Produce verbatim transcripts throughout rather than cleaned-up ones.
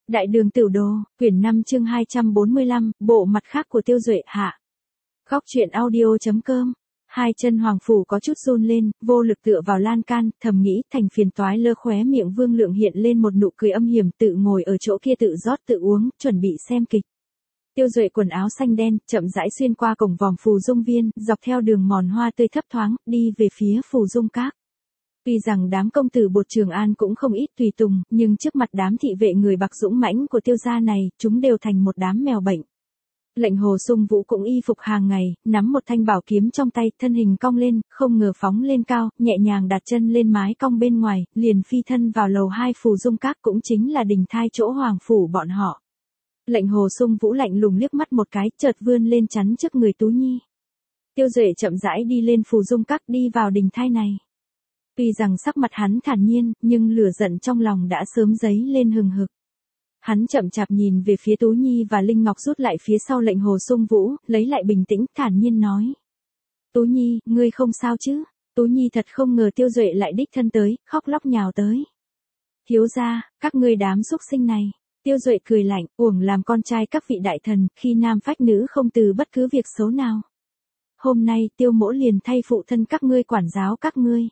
Đại đường Tửu Đồ, quyển năm chương hai trăm bốn mươi lăm, bộ mặt khác của Tiêu Duệ hạ. Góc truyện audio.com. Hai chân Hoàng Phủ có chút run lên, vô lực tựa vào lan can, thầm nghĩ thành phiền toái lơ khóe miệng Vương Lượng hiện lên một nụ cười âm hiểm, tự ngồi ở chỗ kia tự rót tự uống, chuẩn bị xem kịch. Tiêu Duệ quần áo xanh đen, chậm rãi xuyên qua cổng vòm Phù Dung Viên, dọc theo đường mòn hoa tươi thấp thoáng, đi về phía Phù Dung Các. Tuy rằng đám công tử Bột Trường An cũng không ít tùy tùng, nhưng trước mặt đám thị vệ người bạc dũng mãnh của Tiêu gia này, chúng đều thành một đám mèo bệnh. Lệnh Hồ Sung Vũ cũng y phục hàng ngày, nắm một thanh bảo kiếm trong tay, thân hình cong lên, không ngờ phóng lên cao, nhẹ nhàng đặt chân lên mái cong bên ngoài, liền phi thân vào lầu hai Phù Dung Các, cũng chính là đình thai chỗ Hoàng Phủ bọn họ. Lệnh Hồ Sung Vũ lạnh lùng liếc mắt một cái, chợt vươn lên chắn trước người Tú Nhi. Tiêu Duệ chậm rãi đi lên Phù Dung Các, đi vào đình thai này. Tuy rằng sắc mặt hắn thản nhiên, nhưng lửa giận trong lòng đã sớm dấy lên hừng hực. Hắn chậm chạp nhìn về phía Tú Nhi và Linh Ngọc rút lại phía sau Lệnh Hồ Sung Vũ, lấy lại bình tĩnh, thản nhiên nói. Tú Nhi, ngươi không sao chứ? Tú Nhi thật không ngờ Tiêu Duệ lại đích thân tới, khóc lóc nhào tới. Thiếu gia, các ngươi đám xúc sinh này. Tiêu Duệ cười lạnh, uổng làm con trai các vị đại thần, khi nam phách nữ không từ bất cứ việc xấu nào. Hôm nay Tiêu mỗ liền thay phụ thân các ngươi quản giáo các ngươi.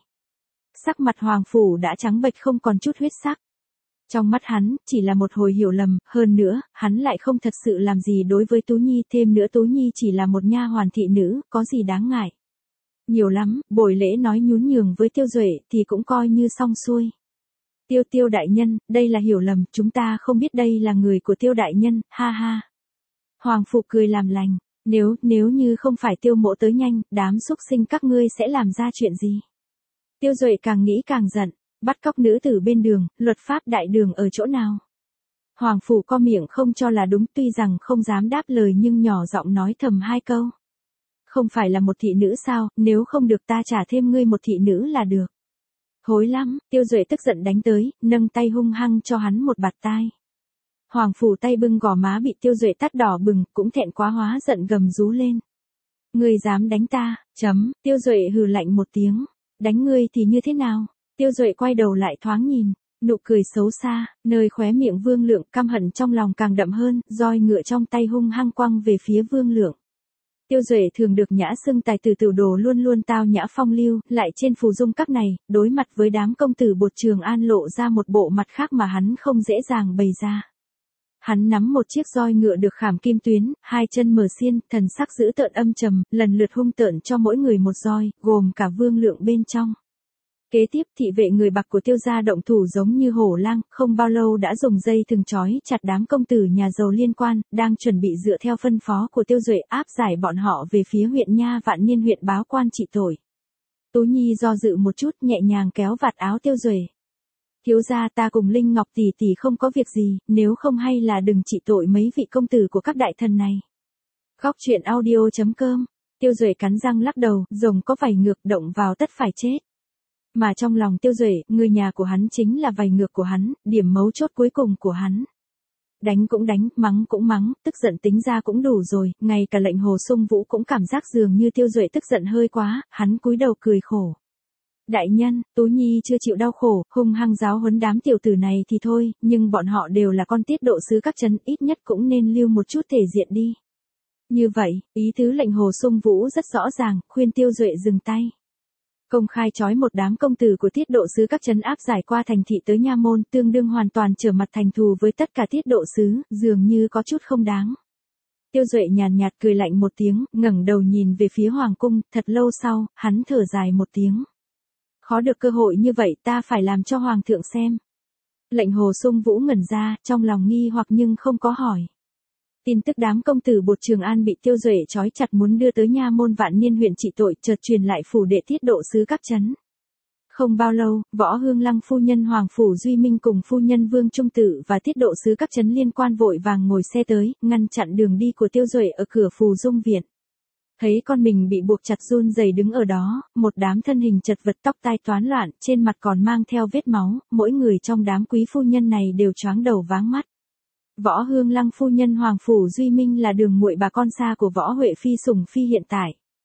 Sắc mặt Hoàng Phủ đã trắng bệch không còn chút huyết sắc. Trong mắt hắn, chỉ là một hồi hiểu lầm, hơn nữa, hắn lại không thật sự làm gì đối với Tú Nhi, thêm nữa Tú Nhi chỉ là một nha hoàn thị nữ, có gì đáng ngại. Nhiều lắm, buổi lễ nói nhún nhường với Tiêu Duệ thì cũng coi như xong xuôi. Tiêu Tiêu đại nhân, đây là hiểu lầm, chúng ta không biết đây là người của Tiêu đại nhân, ha ha. Hoàng Phụ cười làm lành, nếu, nếu như không phải Tiêu mỗ tới nhanh, đám xúc sinh các ngươi sẽ làm ra chuyện gì? Tiêu Duệ càng nghĩ càng giận, bắt cóc nữ tử bên đường, luật pháp đại đường ở chỗ nào? Hoàng Phủ co miệng không cho là đúng, tuy rằng không dám đáp lời nhưng nhỏ giọng nói thầm hai câu. Không phải là một thị nữ sao, nếu không được ta trả thêm ngươi một thị nữ là được. Hối lắm, Tiêu Duệ tức giận đánh tới, nâng tay hung hăng cho hắn một bạt tai. Hoàng Phủ tay bưng gò má bị Tiêu Duệ tát đỏ bừng, cũng thẹn quá hóa giận gầm rú lên. Ngươi dám đánh ta, chấm, Tiêu Duệ hừ lạnh một tiếng. Đánh ngươi thì như thế nào? Tiêu Duệ quay đầu lại thoáng nhìn, nụ cười xấu xa, nơi khóe miệng Vương Lượng, căm hận trong lòng càng đậm hơn, roi ngựa trong tay hung hăng quăng về phía Vương Lượng. Tiêu Duệ thường được nhã xưng tài tử Tửu Đồ luôn luôn tao nhã phong lưu, lại trên Phù Dung Các này, đối mặt với đám công tử Bột Trường An lộ ra một bộ mặt khác mà hắn không dễ dàng bày ra. Hắn nắm một chiếc roi ngựa được khảm kim tuyến, hai chân mở xiên, thần sắc dữ tợn âm trầm, lần lượt hung tợn cho mỗi người một roi, gồm cả Vương Lượng bên trong. Kế tiếp, thị vệ người bạc của Tiêu gia động thủ giống như hổ lang, không bao lâu đã dùng dây thừng trói chặt đám công tử nhà giàu liên quan, đang chuẩn bị dựa theo phân phó của Tiêu Duệ áp giải bọn họ về phía huyện Nha Vạn Niên huyện báo quan trị tội. Tú Nhi do dự một chút, nhẹ nhàng kéo vạt áo Tiêu Duệ. Thiếu gia, ta cùng Linh Ngọc tỷ tỷ không có việc gì, nếu không hay là đừng trị tội mấy vị công tử của các đại thần này. Góc truyện audio.com. Tiêu Duệ cắn răng lắc đầu, rồng có vảy ngược động vào tất phải chết. Mà trong lòng Tiêu Duệ, người nhà của hắn chính là vảy ngược của hắn, điểm mấu chốt cuối cùng của hắn. Đánh cũng đánh, mắng cũng mắng, tức giận tính ra cũng đủ rồi, ngay cả Lệnh Hồ Sung Vũ cũng cảm giác dường như Tiêu Duệ tức giận hơi quá, hắn cúi đầu cười khổ. Đại nhân, Tú Nhi chưa chịu đau khổ, hung hăng giáo huấn đám tiểu tử này thì thôi, nhưng bọn họ đều là con tiết độ sứ các trấn, ít nhất cũng nên lưu một chút thể diện đi. Như vậy, ý tứ Lệnh Hồ Sung Vũ rất rõ ràng, khuyên Tiêu Duệ dừng tay. Công khai trói một đám công tử của tiết độ sứ các trấn áp giải qua thành thị tới nha môn, tương đương hoàn toàn trở mặt thành thù với tất cả tiết độ sứ, dường như có chút không đáng. Tiêu Duệ nhàn nhạt cười lạnh một tiếng, ngẩng đầu nhìn về phía hoàng cung, thật lâu sau, hắn thở dài một tiếng. Khó được cơ hội như vậy, ta phải làm cho hoàng thượng xem. Lệnh Hồ Sung Vũ ngẩn ra, trong lòng nghi hoặc nhưng không có hỏi. Tin tức đám công tử Bột Trường An bị Tiêu Duệ trói chặt muốn đưa tới nha môn Vạn Niên huyện trị tội, chợt truyền lại phủ đệ tiết độ sứ các trấn. Không bao lâu, Võ Hương Lăng phu nhân Hoàng Phủ Duy Minh cùng phu nhân Vương Trung Tử và tiết độ sứ các trấn liên quan vội vàng ngồi xe tới, ngăn chặn đường đi của Tiêu Duệ ở cửa Phù Dung viện. Thấy con mình bị buộc chặt run rẩy đứng ở đó, một đám thân hình chật vật, tóc tai toán loạn, trên mặt còn mang theo vết máu, mỗi người trong đám quý phu nhân này đều choáng đầu váng mắt. Võ Hương Lăng phu nhân Hoàng Phủ Duy Minh là đường muội bà con xa của Võ Huệ Phi Sủng Phi hiện tại.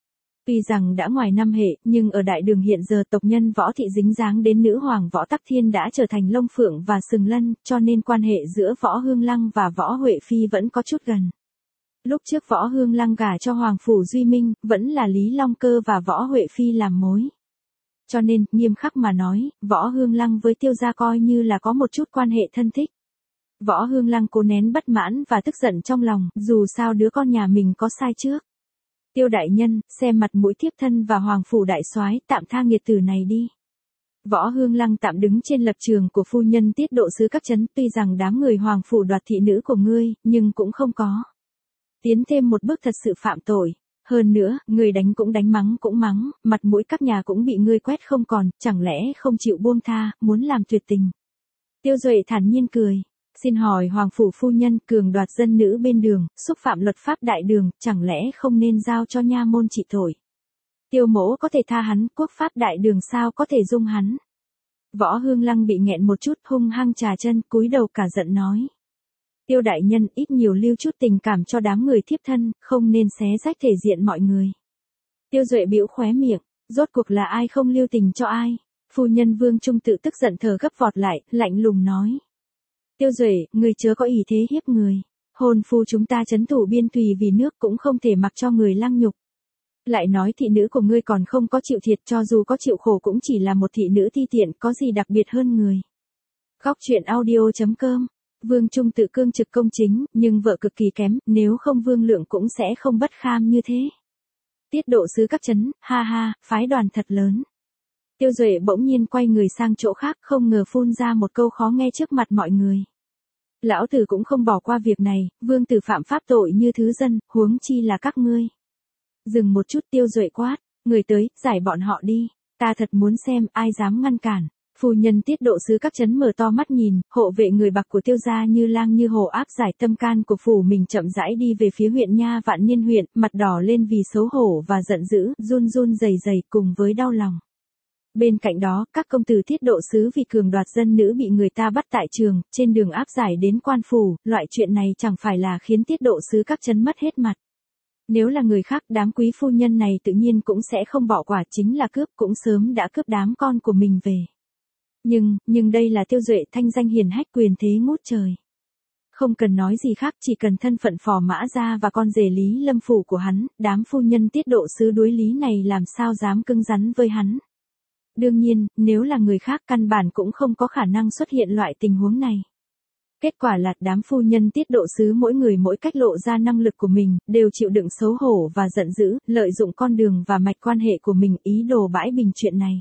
Tuy rằng đã ngoài năm hệ, nhưng ở đại đường hiện giờ tộc nhân Võ Thị dính dáng đến nữ hoàng Võ Tắc Thiên đã trở thành Long Phượng và Sừng Lân, cho nên quan hệ giữa Võ Hương Lăng và Võ Huệ Phi vẫn có chút gần. Lúc trước Võ Hương Lăng gả cho Hoàng Phủ Duy Minh, vẫn là Lý Long Cơ và Võ Huệ Phi làm mối. Cho nên, nghiêm khắc mà nói, Võ Hương Lăng với Tiêu gia coi như là có một chút quan hệ thân thích. Võ Hương Lăng cố nén bất mãn và tức giận trong lòng, dù sao đứa con nhà mình có sai trước. Tiêu đại nhân, xem mặt mũi thiếp thân và Hoàng Phủ đại soái, tạm tha nghiệt tử này đi. Võ Hương Lăng tạm đứng trên lập trường của phu nhân tiết độ sứ các trấn, tuy rằng đám người Hoàng Phủ đoạt thị nữ của ngươi, nhưng cũng không có tiến thêm một bước thật sự phạm tội. Hơn nữa, người đánh cũng đánh mắng cũng mắng, mặt mũi các nhà cũng bị ngươi quét không còn, chẳng lẽ không chịu buông tha, muốn làm tuyệt tình. Tiêu Duệ thản nhiên cười. Xin hỏi Hoàng Phủ phu nhân, cường đoạt dân nữ bên đường, xúc phạm luật pháp đại đường, chẳng lẽ không nên giao cho nha môn trị tội. Tiêu mỗ có thể tha hắn, quốc pháp đại đường sao có thể dung hắn. Võ Hương Lăng bị nghẹn một chút, hung hăng trà chân, cúi đầu cả giận nói. Tiêu đại nhân ít nhiều lưu chút tình cảm cho đám người thiếp thân, không nên xé rách thể diện mọi người. Tiêu Duệ bĩu khóe miệng, rốt cuộc là ai không lưu tình cho ai. Phu nhân Vương Trung tự tức giận thở gấp vọt lại, lạnh lùng nói. Tiêu Duệ, người chớ có ý thế hiếp người. Hôn phu chúng ta trấn thủ biên thùy vì nước cũng không thể mặc cho người lăng nhục. Lại nói thị nữ của ngươi còn không có chịu thiệt, cho dù có chịu khổ cũng chỉ là một thị nữ thi tiện, có gì đặc biệt hơn người. Góc truyện audio chấm com. Vương Trung tự cương trực công chính, nhưng vợ cực kỳ kém, nếu không Vương Lượng cũng sẽ không bất kham như thế. Tiết độ sứ các trấn, ha ha, phái đoàn thật lớn. Tiêu Duệ bỗng nhiên quay người sang chỗ khác, không ngờ phun ra một câu khó nghe trước mặt mọi người. Lão tử cũng không bỏ qua việc này, vương tử phạm pháp tội như thứ dân, huống chi là các ngươi. Dừng một chút, Tiêu Duệ quát, người tới, giải bọn họ đi, ta thật muốn xem ai dám ngăn cản. Phu nhân tiết độ sứ các trấn mở to mắt nhìn, hộ vệ người bạc của Tiêu gia như lang như hổ áp giải tâm can của phủ mình chậm rãi đi về phía huyện Nha Vạn Niên huyện, mặt đỏ lên vì xấu hổ và giận dữ, run run rẩy rẩy cùng với đau lòng. Bên cạnh đó, các công tử tiết độ sứ vì cường đoạt dân nữ bị người ta bắt tại trường, trên đường áp giải đến quan phủ, loại chuyện này chẳng phải là khiến tiết độ sứ các trấn mất hết mặt. Nếu là người khác, đám quý phu nhân này tự nhiên cũng sẽ không bỏ quả, chính là cướp cũng sớm đã cướp đám con của mình về. Nhưng, nhưng đây là Tiêu Duệ, thanh danh hiển hách, quyền thế ngút trời. Không cần nói gì khác, chỉ cần thân phận phò mã gia và con rể Lý Lâm phủ của hắn, đám phu nhân tiết độ sứ đối lý này làm sao dám cứng rắn với hắn. Đương nhiên, nếu là người khác căn bản cũng không có khả năng xuất hiện loại tình huống này. Kết quả là đám phu nhân tiết độ sứ mỗi người mỗi cách lộ ra năng lực của mình, đều chịu đựng xấu hổ và giận dữ, lợi dụng con đường và mạch quan hệ của mình ý đồ bãi bình chuyện này.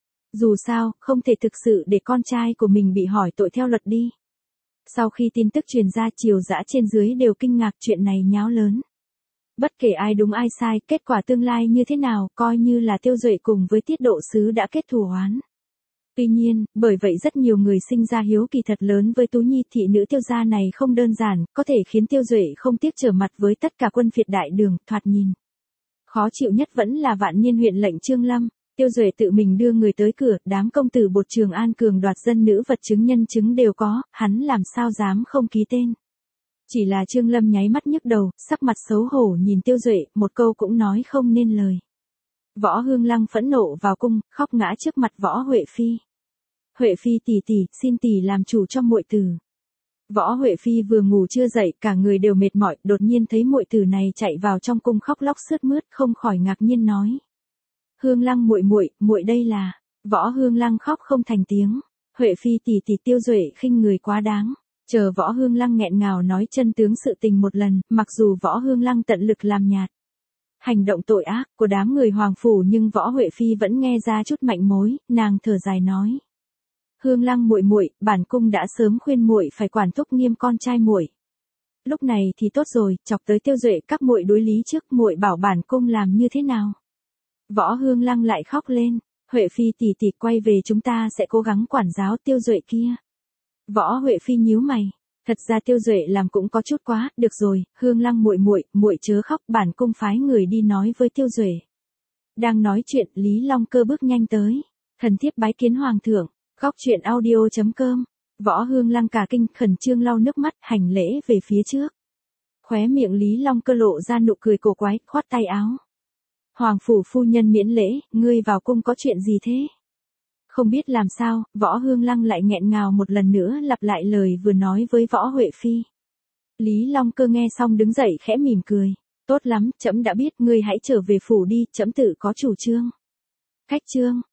Dù sao, không thể thực sự để con trai của mình bị hỏi tội theo luật đi. Sau khi tin tức truyền ra, triều dã trên dưới đều kinh ngạc, chuyện này nháo lớn. Bất kể ai đúng ai sai, kết quả tương lai như thế nào, coi như là Tiêu Duệ cùng với tiết độ sứ đã kết thù oán. Tuy nhiên, bởi vậy rất nhiều người sinh ra hiếu kỳ thật lớn với Tú Nhi thị nữ Tiêu gia này không đơn giản, có thể khiến Tiêu Duệ không tiếc trở mặt với tất cả quân phiệt đại đường, thoạt nhìn. Khó chịu nhất vẫn là Vạn Niên huyện lệnh Trương Lâm. Tiêu Duệ tự mình đưa người tới cửa, đám công tử bột Trường An cường đoạt dân nữ vật chứng nhân chứng đều có, hắn làm sao dám không ký tên. Chỉ là Trương Lâm nháy mắt nhức đầu, sắc mặt xấu hổ nhìn Tiêu Duệ, một câu cũng nói không nên lời. Võ Hương Lăng phẫn nộ vào cung, khóc ngã trước mặt Võ Huệ Phi. Huệ Phi tỷ tỷ, xin tỷ làm chủ cho muội tử. Võ Huệ Phi vừa ngủ chưa dậy, cả người đều mệt mỏi, đột nhiên thấy muội tử này chạy vào trong cung khóc lóc sướt mướt, không khỏi ngạc nhiên nói. Hương Lăng muội muội, muội đây là. Võ Hương Lăng khóc không thành tiếng. Huệ Phi tỷ tỷ, Tiêu Duệ khinh người quá đáng. Chờ Võ Hương Lăng nghẹn ngào nói chân tướng sự tình một lần, mặc dù Võ Hương Lăng tận lực làm nhạt hành động tội ác của đám người hoàng phủ, nhưng Võ Huệ Phi vẫn nghe ra chút mạnh mối, nàng thở dài nói: "Hương Lăng muội muội, bản cung đã sớm khuyên muội phải quản thúc nghiêm con trai muội. Lúc này thì tốt rồi, chọc tới Tiêu Duệ các muội đối lý trước, muội bảo bản cung làm như thế nào?" Võ Hương Lăng lại khóc lên: "Huệ Phi tỷ tỷ, quay về chúng ta sẽ cố gắng quản giáo Tiêu Duệ kia." Võ Huệ Phi nhíu mày, thật ra Tiêu Duệ làm cũng có chút quá, được rồi, Hương Lăng muội muội, muội chớ khóc, bản cung phái người đi nói với Tiêu Duệ. Đang nói chuyện, Lý Long Cơ bước nhanh tới, thần thiếp bái kiến hoàng thượng. Góc truyện audio chấm com. Võ Hương Lăng cả kinh, khẩn trương lau nước mắt, hành lễ về phía trước. Khóe miệng Lý Long Cơ lộ ra nụ cười cổ quái, khoát tay áo. Hoàng phủ phu nhân miễn lễ, ngươi vào cung có chuyện gì thế? Không biết làm sao, Võ Hương Lăng lại nghẹn ngào một lần nữa lặp lại lời vừa nói với Võ Huệ Phi. Lý Long Cơ nghe xong đứng dậy khẽ mỉm cười. Tốt lắm, trẫm đã biết, ngươi hãy trở về phủ đi, trẫm tự có chủ trương. Khách trương,